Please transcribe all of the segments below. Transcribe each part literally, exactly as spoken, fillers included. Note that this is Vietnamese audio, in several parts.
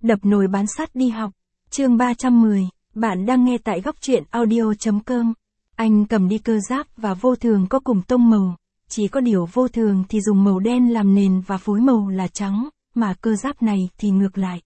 Đập nồi bán sắt đi học. Chương ba trăm mười, bạn đang nghe tại góc truyện audio chấm com. Anh cầm đi cơ giáp và vô thường có cùng tông màu, chỉ có điều vô thường thì dùng màu đen làm nền và phối màu là trắng, mà cơ giáp này thì ngược lại.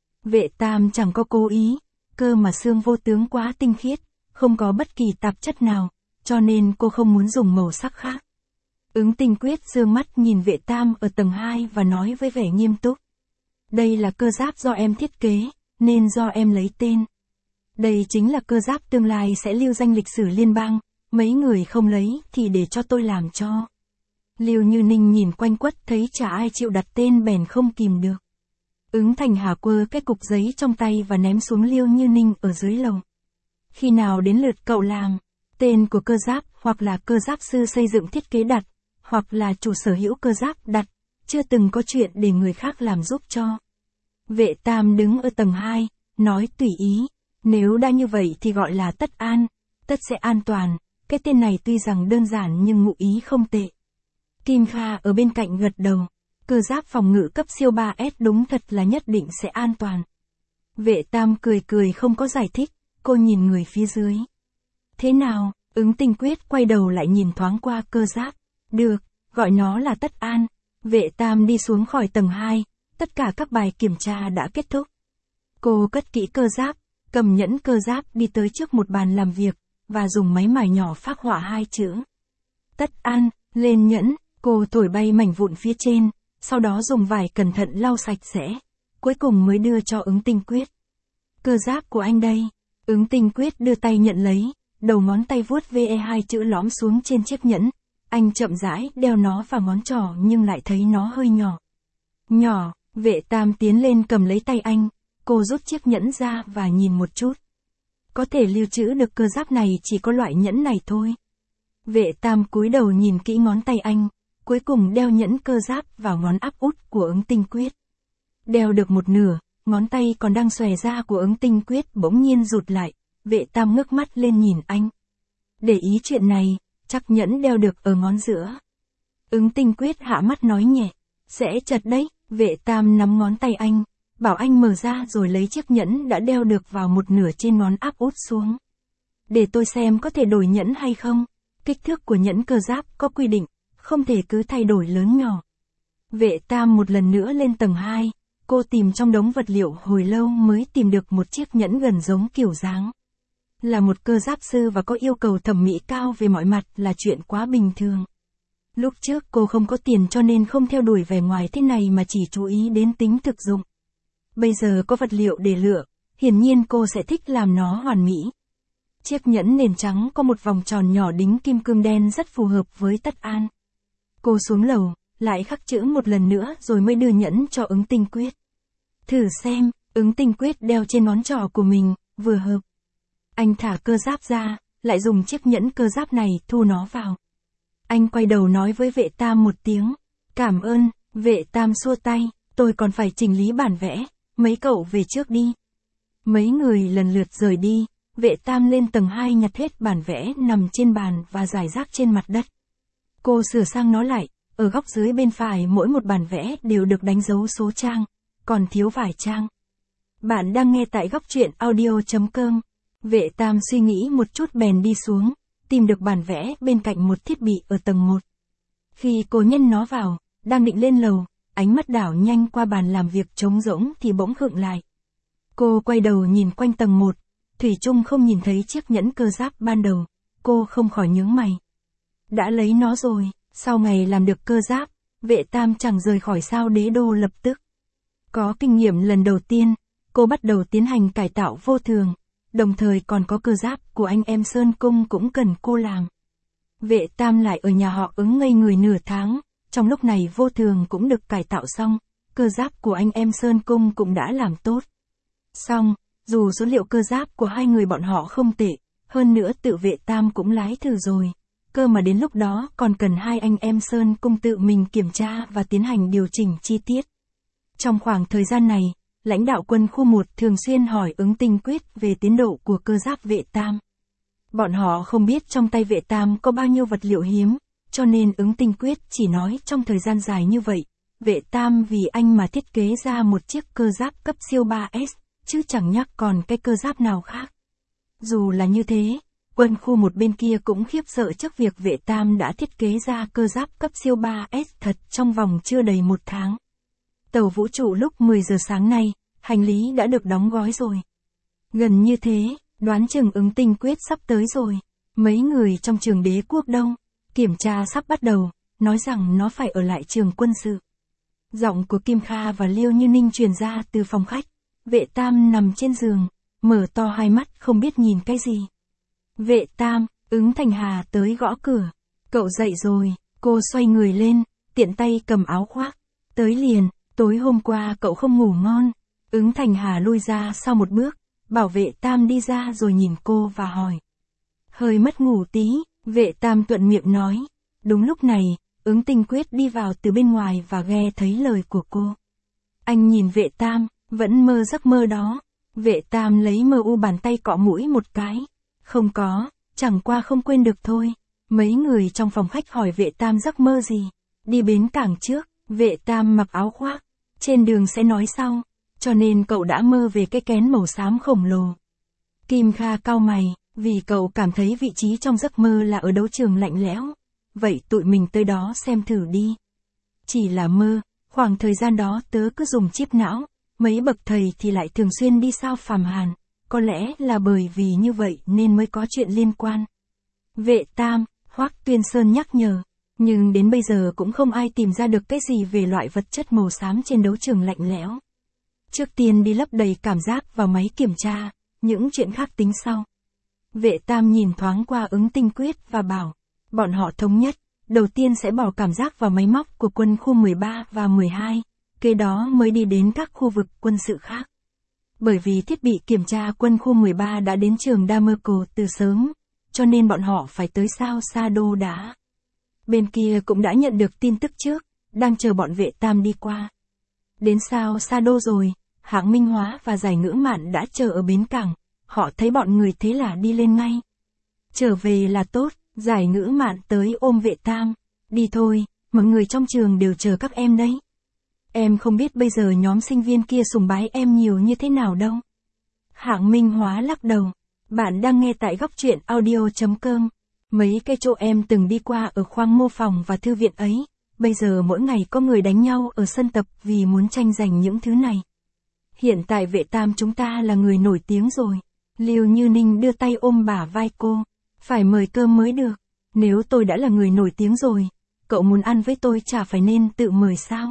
Vệ Tam chẳng có cố ý, cơ mà xương vô tướng quá tinh khiết, không có bất kỳ tạp chất nào, cho nên cô không muốn dùng màu sắc khác. Ứng Tinh Quyết dương mắt nhìn Vệ Tam ở tầng hai và nói với vẻ nghiêm túc. Đây là cơ giáp do em thiết kế, nên do em lấy tên. Đây chính là cơ giáp tương lai sẽ lưu danh lịch sử liên bang, mấy người không lấy thì để cho tôi làm cho. Lưu Như Ninh nhìn quanh quất thấy chả ai chịu đặt tên bèn không kìm được. Ứng Thành Hà quơ cái cục giấy trong tay và ném xuống Lưu Như Ninh ở dưới lầu. Khi nào đến lượt cậu làm, tên của cơ giáp hoặc là cơ giáp sư xây dựng thiết kế đặt, hoặc là chủ sở hữu cơ giáp đặt, chưa từng có chuyện để người khác làm giúp cho. Vệ Tam đứng ở tầng hai, nói tùy ý, nếu đã như vậy thì gọi là Tất An, tất sẽ an toàn, cái tên này tuy rằng đơn giản nhưng ngụ ý không tệ. Kim Kha ở bên cạnh gật đầu, cơ giáp phòng ngự cấp siêu ba S đúng thật là nhất định sẽ an toàn. Vệ Tam cười cười không có giải thích, cô nhìn người phía dưới. Thế nào, Ứng Tinh Quyết quay đầu lại nhìn thoáng qua cơ giáp, được, gọi nó là Tất An. Vệ Tam đi xuống khỏi tầng hai, tất cả các bài kiểm tra đã kết thúc. Cô cất kỹ cơ giáp, cầm nhẫn cơ giáp đi tới trước một bàn làm việc, và dùng máy mài nhỏ phác họa hai chữ. Tất An, lên nhẫn, cô thổi bay mảnh vụn phía trên, sau đó dùng vải cẩn thận lau sạch sẽ, cuối cùng mới đưa cho Ứng Tinh Quyết. Cơ giáp của anh đây. Ứng Tinh Quyết đưa tay nhận lấy, đầu ngón tay vuốt ve hai chữ lõm xuống trên chiếc nhẫn. Anh chậm rãi đeo nó vào ngón trỏ nhưng lại thấy nó hơi nhỏ. Nhỏ, Vệ Tam tiến lên cầm lấy tay anh, cô rút chiếc nhẫn ra và nhìn một chút. Có thể lưu trữ được cơ giáp này chỉ có loại nhẫn này thôi. Vệ Tam cúi đầu nhìn kỹ ngón tay anh, cuối cùng đeo nhẫn cơ giáp vào ngón áp út của Ứng Tinh Quyết. Đeo được một nửa, ngón tay còn đang xòe ra của Ứng Tinh Quyết bỗng nhiên rụt lại, Vệ Tam ngước mắt lên nhìn anh. Để ý chuyện này, chắc nhẫn đeo được ở ngón giữa. Ứng Tinh Quyết hạ mắt nói nhẹ, sẽ chật đấy. Vệ Tam nắm ngón tay anh, bảo anh mở ra rồi lấy chiếc nhẫn đã đeo được vào một nửa trên ngón áp út xuống. Để tôi xem có thể đổi nhẫn hay không. Kích thước của nhẫn cơ giáp có quy định, không thể cứ thay đổi lớn nhỏ. Vệ Tam một lần nữa lên tầng hai, cô tìm trong đống vật liệu hồi lâu mới tìm được một chiếc nhẫn gần giống kiểu dáng. Là một cơ giáp sư và có yêu cầu thẩm mỹ cao về mọi mặt là chuyện quá bình thường. Lúc trước cô không có tiền cho nên không theo đuổi vẻ ngoài thế này mà chỉ chú ý đến tính thực dụng. Bây giờ có vật liệu để lựa, hiển nhiên cô sẽ thích làm nó hoàn mỹ. Chiếc nhẫn nền trắng có một vòng tròn nhỏ đính kim cương đen rất phù hợp với Tất An. Cô xuống lầu, lại khắc chữ một lần nữa rồi mới đưa nhẫn cho Ứng Tinh Quyết. Thử xem, Ứng Tinh Quyết đeo trên ngón trỏ của mình, vừa hợp. Anh thả cơ giáp ra, lại dùng chiếc nhẫn cơ giáp này thu nó vào. Anh quay đầu nói với Vệ Tam một tiếng, cảm ơn. Vệ Tam xua tay, tôi còn phải chỉnh lý bản vẽ, mấy cậu về trước đi. Mấy người lần lượt rời đi, Vệ Tam lên tầng hai nhặt hết bản vẽ nằm trên bàn và rải rác trên mặt đất. Cô sửa sang nó lại, ở góc dưới bên phải mỗi một bản vẽ đều được đánh dấu số trang, còn thiếu vài trang. Bạn đang nghe tại góc truyện audio chấm com. Vệ Tam suy nghĩ một chút bèn đi xuống, tìm được bản vẽ bên cạnh một thiết bị ở tầng một. Khi cô nhân nó vào, đang định lên lầu, ánh mắt đảo nhanh qua bàn làm việc trống rỗng thì bỗng khựng lại. Cô quay đầu nhìn quanh tầng một, thủy chung không nhìn thấy chiếc nhẫn cơ giáp ban đầu, cô không khỏi nhướng mày. Đã lấy nó rồi, sau ngày làm được cơ giáp, Vệ Tam chẳng rời khỏi Sao Đế Đô lập tức. Có kinh nghiệm lần đầu tiên, cô bắt đầu tiến hành cải tạo vô thường. Đồng thời còn có cơ giáp của anh em Sơn Cung cũng cần cô làm. Vệ Tam lại ở nhà họ Ứng ngây người nửa tháng, trong lúc này vô thường cũng được cải tạo xong, cơ giáp của anh em Sơn Cung cũng đã làm tốt. Xong, dù số liệu cơ giáp của hai người bọn họ không tệ, hơn nữa tự Vệ Tam cũng lái thử rồi, cơ mà đến lúc đó còn cần hai anh em Sơn Cung tự mình kiểm tra và tiến hành điều chỉnh chi tiết. Trong khoảng thời gian này, lãnh đạo quân khu một thường xuyên hỏi Ứng Tinh Quyết về tiến độ của cơ giáp Vệ Tam. Bọn họ không biết trong tay Vệ Tam có bao nhiêu vật liệu hiếm, cho nên Ứng Tinh Quyết chỉ nói trong thời gian dài như vậy, Vệ Tam vì anh mà thiết kế ra một chiếc cơ giáp cấp siêu ba S, chứ chẳng nhắc còn cái cơ giáp nào khác. Dù là như thế, quân khu một bên kia cũng khiếp sợ trước việc Vệ Tam đã thiết kế ra cơ giáp cấp siêu ba S thật trong vòng chưa đầy một tháng. Tàu vũ trụ lúc mười giờ sáng nay, hành lý đã được đóng gói rồi. Gần như thế, đoán chừng ứng tinh quyết sắp tới rồi. Mấy người trong trường Đế Quốc Đông, kiểm tra sắp bắt đầu, nói rằng nó phải ở lại trường quân sự. Giọng của Kim Kha và Liêu Như Ninh truyền ra từ phòng khách. Vệ Tam nằm trên giường, mở to hai mắt không biết nhìn cái gì. Vệ Tam, ứng Thành Hà tới gõ cửa. Cậu dậy rồi, cô xoay người lên, tiện tay cầm áo khoác. Tới liền, tối hôm qua cậu không ngủ ngon. Ứng Thành Hà lui ra sau một bước, bảo Vệ Tam đi ra rồi nhìn cô và hỏi. Hơi mất ngủ tí, Vệ Tam thuận miệng nói. Đúng lúc này, ứng tinh quyết đi vào từ bên ngoài và nghe thấy lời của cô. Anh nhìn Vệ Tam, vẫn mơ giấc mơ đó. Vệ Tam lấy mơ u bàn tay cọ mũi một cái. Không có, chẳng qua không quên được thôi. Mấy người trong phòng khách hỏi Vệ Tam giấc mơ gì. Đi bến cảng trước, Vệ Tam mặc áo khoác. Trên đường sẽ nói sau, cho nên cậu đã mơ về cái kén màu xám khổng lồ. Kim Kha cau mày, vì cậu cảm thấy vị trí trong giấc mơ là ở đấu trường lạnh lẽo. Vậy tụi mình tới đó xem thử đi. Chỉ là mơ, khoảng thời gian đó tớ cứ dùng chip não, mấy bậc thầy thì lại thường xuyên đi sao phàm hàn, có lẽ là bởi vì như vậy nên mới có chuyện liên quan. Vệ Tam, Hoắc Tuyên Sơn nhắc nhở, nhưng đến bây giờ cũng không ai tìm ra được cái gì về loại vật chất màu xám trên đấu trường lạnh lẽo. Trước tiên đi lấp đầy cảm giác vào máy kiểm tra, những chuyện khác tính sau. Vệ Tam nhìn thoáng qua ứng tinh quyết và bảo, bọn họ thống nhất, đầu tiên sẽ bỏ cảm giác vào máy móc của quân khu mười ba và mười hai, kế đó mới đi đến các khu vực quân sự khác. Bởi vì thiết bị kiểm tra quân khu mười ba đã đến trường Damerco từ sớm, cho nên bọn họ phải tới sao Sa Đô đã. Bên kia cũng đã nhận được tin tức trước, đang chờ bọn Vệ Tam đi qua. Đến sao Sa Đô rồi, hãng Minh Hóa và Giải Ngữ Mạn đã chờ ở bến cảng, họ thấy bọn người thế là đi lên ngay. Trở về là tốt, Giải Ngữ Mạn tới ôm Vệ Tam, đi thôi, mọi người trong trường đều chờ các em đấy. Em không biết bây giờ nhóm sinh viên kia sùng bái em nhiều như thế nào đâu. Hạng Minh Hóa lắc đầu, bạn đang nghe tại góc truyện audio chấm com. Mấy cái chỗ em từng đi qua ở khoang mô phỏng và thư viện ấy, bây giờ mỗi ngày có người đánh nhau ở sân tập vì muốn tranh giành những thứ này. Hiện tại Vệ Tam chúng ta là người nổi tiếng rồi. Liêu Như Ninh đưa tay ôm bả vai cô, phải mời cơm mới được. Nếu tôi đã là người nổi tiếng rồi, cậu muốn ăn với tôi chả phải nên tự mời sao?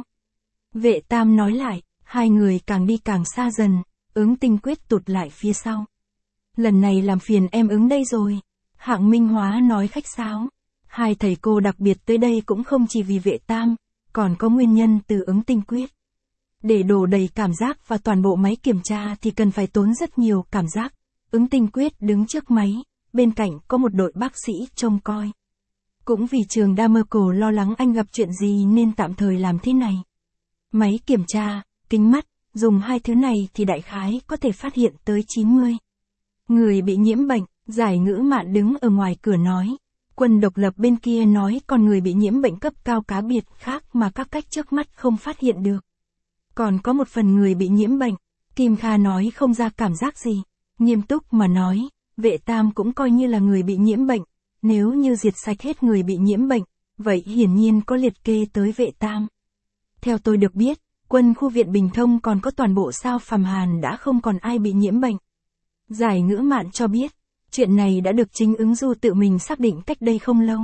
Vệ Tam nói lại, hai người càng đi càng xa dần, ứng tinh quyết tụt lại phía sau. Lần này làm phiền em ứng đây rồi. Hạng Minh Hóa nói khách sáo. Hai thầy cô đặc biệt tới đây cũng không chỉ vì Vệ Tam, còn có nguyên nhân từ ứng tinh quyết. Để đổ đầy cảm giác và toàn bộ máy kiểm tra thì cần phải tốn rất nhiều cảm giác. Ứng tinh quyết đứng trước máy, bên cạnh có một đội bác sĩ trông coi. Cũng vì trường Damerco lo lắng anh gặp chuyện gì nên tạm thời làm thế này. Máy kiểm tra, kính mắt, dùng hai thứ này thì đại khái có thể phát hiện tới chín mươi. Người bị nhiễm bệnh, Giải Ngữ Mạn đứng ở ngoài cửa nói. Quân độc lập bên kia nói còn người bị nhiễm bệnh cấp cao cá biệt khác mà các cách trước mắt không phát hiện được. Còn có một phần người bị nhiễm bệnh, Kim Kha nói không ra cảm giác gì. Nghiêm túc mà nói, Vệ Tam cũng coi như là người bị nhiễm bệnh. Nếu như diệt sạch hết người bị nhiễm bệnh, vậy hiển nhiên có liệt kê tới Vệ Tam. Theo tôi được biết, quân khu viện Bình Thông còn có toàn bộ sao Phàm Hàn đã không còn ai bị nhiễm bệnh. Giải Ngữ Mạn cho biết, chuyện này đã được chính ứng Du tự mình xác định cách đây không lâu.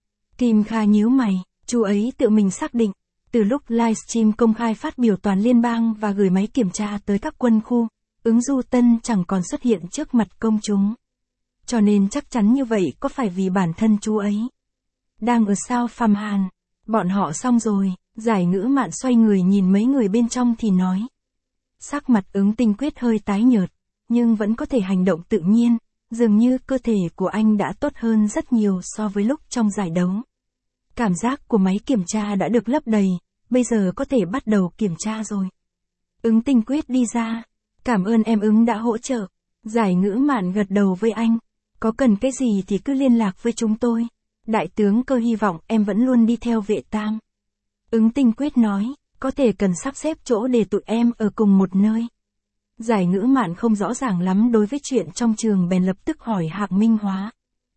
Kim Kha nhíu mày, chú ấy tự mình xác định, từ lúc livestream công khai phát biểu toàn liên bang và gửi máy kiểm tra tới các quân khu, ứng Du Tân chẳng còn xuất hiện trước mặt công chúng. Cho nên chắc chắn như vậy có phải vì bản thân chú ấy đang ở sao Phàm Hàn. Bọn họ xong rồi, Giải Ngữ Mạn xoay người nhìn mấy người bên trong thì nói. Sắc mặt ứng tinh quyết hơi tái nhợt, nhưng vẫn có thể hành động tự nhiên, dường như cơ thể của anh đã tốt hơn rất nhiều so với lúc trong giải đấu. Cảm giác của máy kiểm tra đã được lấp đầy, bây giờ có thể bắt đầu kiểm tra rồi. Ứng tinh quyết đi ra, cảm ơn em ứng đã hỗ trợ. Giải Ngữ Mạn gật đầu với anh, có cần cái gì thì cứ liên lạc với chúng tôi. Đại tướng Cơ hy vọng em vẫn luôn đi theo Vệ Tam. Ứng tinh quyết nói, có thể cần sắp xếp chỗ để tụi em ở cùng một nơi. Giải Ngữ Mạn không rõ ràng lắm đối với chuyện trong trường bèn lập tức hỏi Hạc Minh Hóa.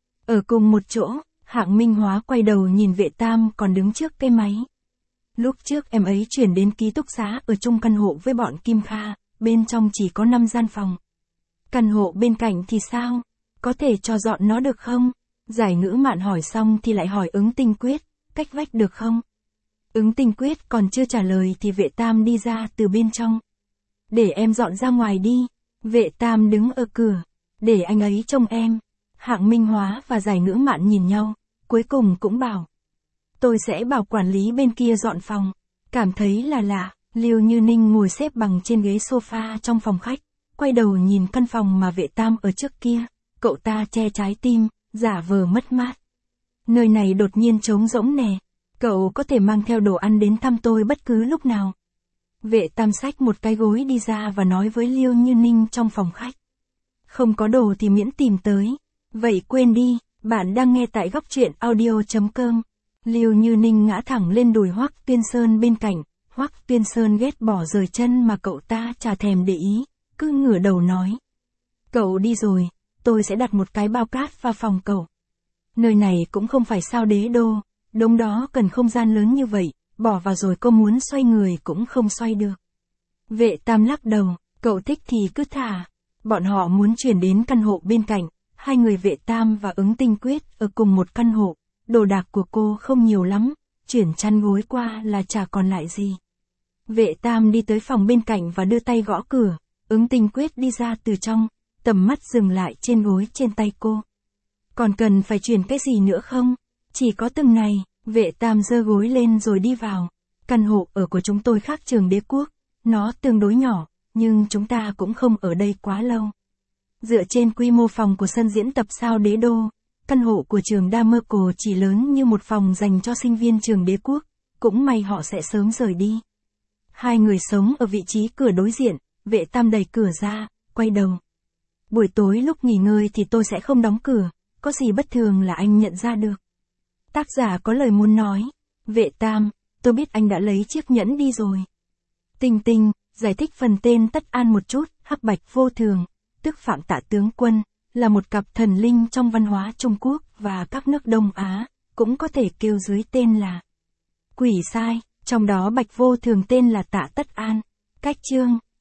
Ở cùng một chỗ, Hạc Minh Hóa quay đầu nhìn Vệ Tam còn đứng trước cây máy. Lúc trước em ấy chuyển đến ký túc xá ở chung căn hộ với bọn Kim Kha, bên trong chỉ có năm gian phòng. Căn hộ bên cạnh thì sao? Có thể cho dọn nó được không? Giải Ngữ Mạn hỏi xong thì lại hỏi Ứng Tinh Quyết, cách vách được không? Ứng Tinh Quyết còn chưa trả lời thì Vệ Tam đi ra từ bên trong. Để em dọn ra ngoài đi. Vệ Tam đứng ở cửa. Để anh ấy trông em. Hạc Minh Hóa và Giải Ngữ Mạn nhìn nhau, cuối cùng cũng bảo. Tôi sẽ bảo quản lý bên kia dọn phòng. Cảm thấy là lạ, Liêu Như Ninh ngồi xếp bằng trên ghế sofa trong phòng khách, quay đầu nhìn căn phòng mà Vệ Tam ở trước kia. Cậu ta che trái tim, giả vờ mất mát. Nơi này đột nhiên trống rỗng nè. Cậu có thể mang theo đồ ăn đến thăm tôi bất cứ lúc nào. Vệ Tam xách một cái gối đi ra và nói với Liêu Như Ninh trong phòng khách. Không có đồ thì miễn tìm tới. Vậy quên đi, bạn đang nghe tại góc truyện audio chấm com. Liêu Như Ninh ngã thẳng lên đùi Hoắc Tuyên Sơn bên cạnh. Hoắc Tuyên Sơn ghét bỏ rời chân mà cậu ta chả thèm để ý, cứ ngửa đầu nói. Cậu đi rồi, tôi sẽ đặt một cái bao cát vào phòng cậu. Nơi này cũng không phải sao Đế Đô, đống đó cần không gian lớn như vậy, bỏ vào rồi cô muốn xoay người cũng không xoay được. Vệ Tam lắc đầu, cậu thích thì cứ thả. Bọn họ muốn chuyển đến căn hộ bên cạnh, hai người Vệ Tam và Ứng Tinh Quyết ở cùng một căn hộ, đồ đạc của cô không nhiều lắm, chuyển chăn gối qua là chả còn lại gì. Vệ Tam đi tới phòng bên cạnh và đưa tay gõ cửa, Ứng Tinh Quyết đi ra từ trong, tầm mắt dừng lại trên gối trên tay cô. Còn cần phải chuyển cái gì nữa không? Chỉ có từng này. Vệ Tam giơ gối lên rồi đi vào. Căn hộ ở của chúng tôi khác trường Đế Quốc, nó tương đối nhỏ, nhưng chúng ta cũng không ở đây quá lâu. Dựa trên quy mô phòng của sân diễn tập sao Đế Đô, căn hộ của trường Damerco chỉ lớn như một phòng dành cho sinh viên trường Đế Quốc, cũng may họ sẽ sớm rời đi. Hai người sống ở vị trí cửa đối diện, Vệ Tam đẩy cửa ra, quay đầu. Buổi tối lúc nghỉ ngơi thì tôi sẽ không đóng cửa, có gì bất thường là anh nhận ra được. Tác giả có lời muốn nói. Vệ Tam, tôi biết anh đã lấy chiếc nhẫn đi rồi. Tinh Tinh, giải thích phần tên Tất An một chút. Hắc Bạch Vô Thường, tức Phạm Tạ Tướng Quân, là một cặp thần linh trong văn hóa Trung Quốc và các nước Đông Á, cũng có thể kêu dưới tên là Quỷ Sai, trong đó Bạch Vô Thường tên là Tạ Tất An. Cách chương